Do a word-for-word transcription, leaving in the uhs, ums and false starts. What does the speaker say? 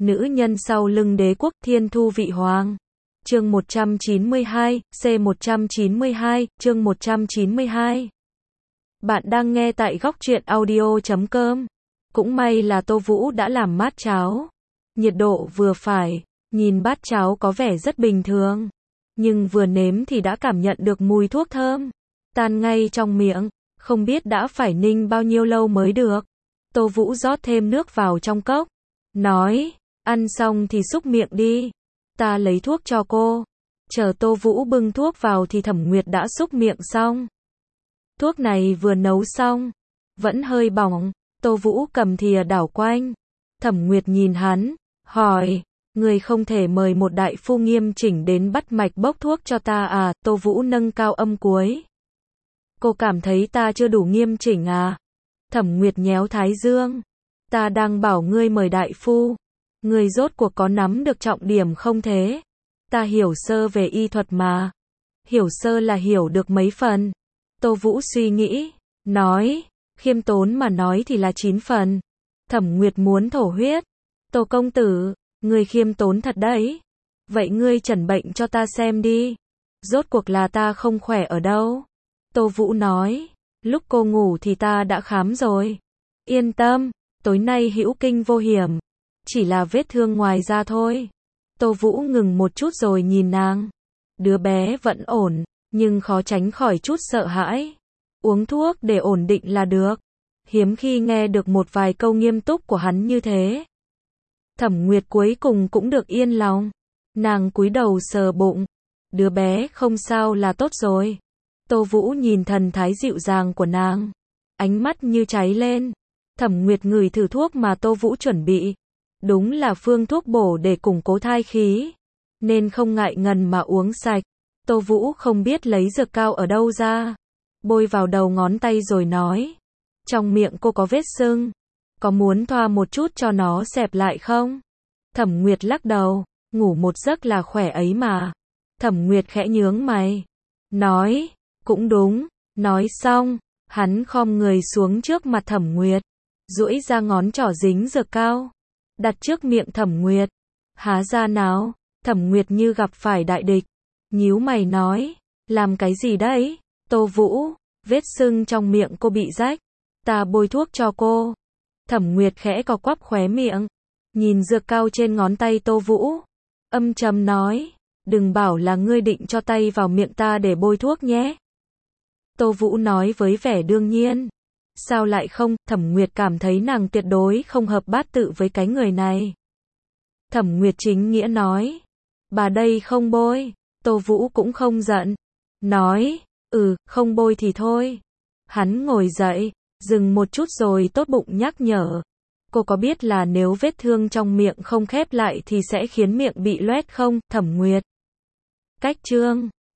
Nữ nhân sau lưng đế quốc thiên thu vị hoàng. Chương một trăm chín mươi hai, C một trăm chín mươi hai, chương một trăm chín mươi hai. Bạn đang nghe tại góc truyện audio chấm com. Cũng may là Tô Vũ đã làm mát cháo. Nhiệt độ vừa phải, nhìn bát cháo có vẻ rất bình thường. Nhưng vừa nếm thì đã cảm nhận được mùi thuốc thơm. Tan ngay trong miệng, không biết đã phải ninh bao nhiêu lâu mới được. Tô Vũ rót thêm nước vào trong cốc. Nói, ăn xong thì xúc miệng đi. Ta lấy thuốc cho cô. Chờ Tô Vũ bưng thuốc vào thì Thẩm Nguyệt đã xúc miệng xong. Thuốc này vừa nấu xong, vẫn hơi bỏng. Tô Vũ cầm thìa đảo quanh. Thẩm Nguyệt nhìn hắn, hỏi, người không thể mời một đại phu nghiêm chỉnh đến bắt mạch bốc thuốc cho ta à? Tô Vũ nâng cao âm cuối. Cô cảm thấy ta chưa đủ nghiêm chỉnh à? Thẩm Nguyệt nhéo thái dương. Ta đang bảo ngươi mời đại phu. Ngươi rốt cuộc có nắm được trọng điểm không thế? Ta hiểu sơ về y thuật mà. Hiểu sơ là hiểu được mấy phần. Tô Vũ suy nghĩ, nói, khiêm tốn mà nói thì là chín phần. Thẩm Nguyệt muốn thổ huyết. Tô công tử, ngươi khiêm tốn thật đấy. Vậy ngươi chẩn bệnh cho ta xem đi. Rốt cuộc là ta không khỏe ở đâu? Tô Vũ nói, lúc cô ngủ thì ta đã khám rồi. Yên tâm, tối nay hữu kinh vô hiểm. Chỉ là vết thương ngoài da thôi. Tô Vũ ngừng một chút rồi nhìn nàng. Đứa bé vẫn ổn, nhưng khó tránh khỏi chút sợ hãi. Uống thuốc để ổn định là được. Hiếm khi nghe được một vài câu nghiêm túc của hắn như thế. Thẩm Nguyệt cuối cùng cũng được yên lòng. Nàng cúi đầu sờ bụng. Đứa bé không sao là tốt rồi. Tô Vũ nhìn thần thái dịu dàng của nàng. Ánh mắt như cháy lên. Thẩm Nguyệt ngửi thử thuốc mà Tô Vũ chuẩn bị. Đúng là phương thuốc bổ để củng cố thai khí. Nên không ngại ngần mà uống sạch. Tô Vũ không biết lấy dược cao ở đâu ra. Bôi vào đầu ngón tay rồi nói. Trong miệng cô có vết sưng. Có muốn thoa một chút cho nó xẹp lại không? Thẩm Nguyệt lắc đầu. Ngủ một giấc là khỏe ấy mà. Thẩm Nguyệt khẽ nhướng mày. Nói. Cũng đúng. Nói xong. Hắn khom người xuống trước mặt Thẩm Nguyệt. Duỗi ra ngón trỏ dính dược cao. Đặt trước miệng Thẩm Nguyệt. Há ra nào. Thẩm Nguyệt như gặp phải đại địch. Nhíu mày nói. Làm cái gì đấy? Tô Vũ. Vết sưng trong miệng cô bị rách. Ta bôi thuốc cho cô. Thẩm Nguyệt khẽ cò quắp khóe miệng. Nhìn dược cao trên ngón tay Tô Vũ. Âm trầm nói. Đừng bảo là ngươi định cho tay vào miệng ta để bôi thuốc nhé. Tô Vũ nói với vẻ đương nhiên. Sao lại không? Thẩm Nguyệt cảm thấy nàng tuyệt đối không hợp bát tự với cái người này. Thẩm Nguyệt chính nghĩa nói. Bà đây không bôi. Tô Vũ cũng không giận. Nói. Ừ, không bôi thì thôi. Hắn ngồi dậy. Dừng một chút rồi tốt bụng nhắc nhở. Cô có biết là nếu vết thương trong miệng không khép lại thì sẽ khiến miệng bị loét không? Thẩm Nguyệt. Cách chương.